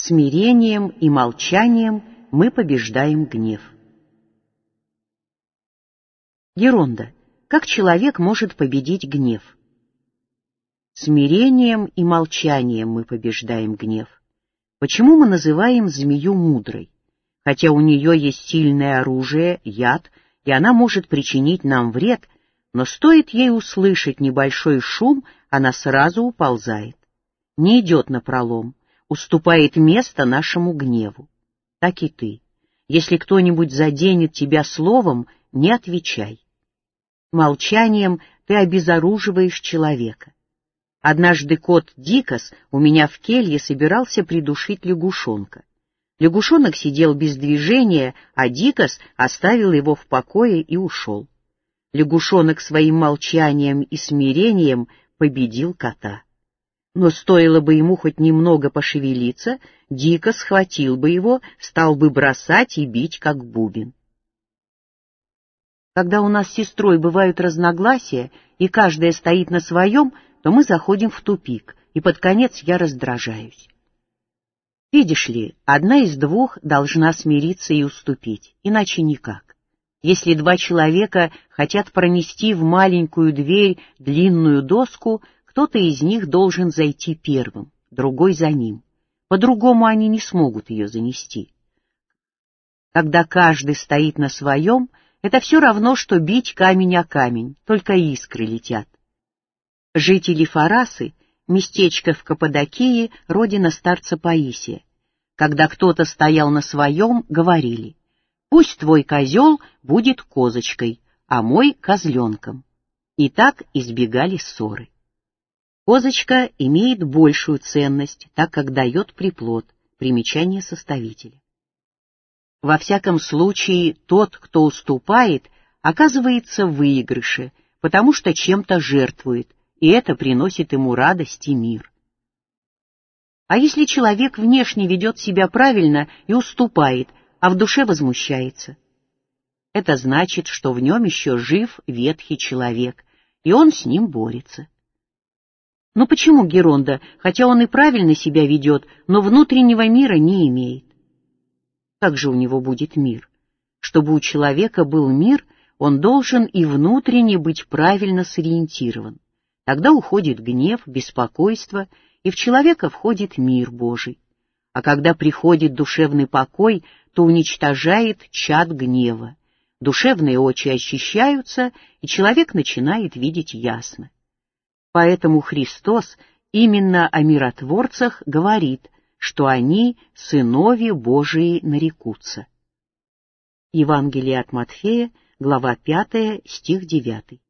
Смирением и молчанием мы побеждаем гнев. Геронда. Как человек может победить гнев? Смирением и молчанием мы побеждаем гнев. Почему мы называем змею мудрой? Хотя у нее есть сильное оружие, яд, и она может причинить нам вред, но стоит ей услышать небольшой шум, она сразу уползает. Не идет напролом, уступает место нашему гневу. Так и ты. Если кто-нибудь заденет тебя словом, не отвечай. Молчанием ты обезоруживаешь человека. Однажды кот Дикос у меня в келье собирался придушить лягушонка. Лягушонок сидел без движения, а Дикос оставил его в покое и ушел. Лягушонок своим молчанием и смирением победил кота. Но стоило бы ему хоть немного пошевелиться, Дикос схватил бы его, стал бы бросать и бить, как бубен. Когда у нас с сестрой бывают разногласия, и каждая стоит на своем, то мы заходим в тупик, и под конец я раздражаюсь. Видишь ли, одна из двух должна смириться и уступить, иначе никак. Если два человека хотят пронести в маленькую дверь длинную доску, кто-то из них должен зайти первым, другой за ним. По-другому они не смогут ее занести. Когда каждый стоит на своем, это все равно, что бить камень о камень, только искры летят. Жители Фарасы, местечко в Каппадокии, родина старца Паисия. Когда кто-то стоял на своем, говорили: «Пусть твой козел будет козочкой, а мой — козленком». И так избегали ссоры. Козочка имеет большую ценность, так как дает приплод. Примечание составителя. Во всяком случае, тот, кто уступает, оказывается в выигрыше, потому что чем-то жертвует, и это приносит ему радость и мир. А если человек внешне ведет себя правильно и уступает, а в душе возмущается? Это значит, что в нем еще жив ветхий человек, и он с ним борется. Но почему Геронда, хотя он и правильно себя ведет, но внутреннего мира не имеет? Как же у него будет мир? Чтобы у человека был мир, он должен и внутренне быть правильно сориентирован. Тогда уходит гнев, беспокойство, и в человека входит мир Божий. А когда приходит душевный покой, то уничтожает чад гнева. Душевные очи очищаются, и человек начинает видеть ясно. Поэтому Христос именно о миротворцах говорит, что они сынови Божии нарекутся. Евангелие от Матфея, глава 5, стих 9.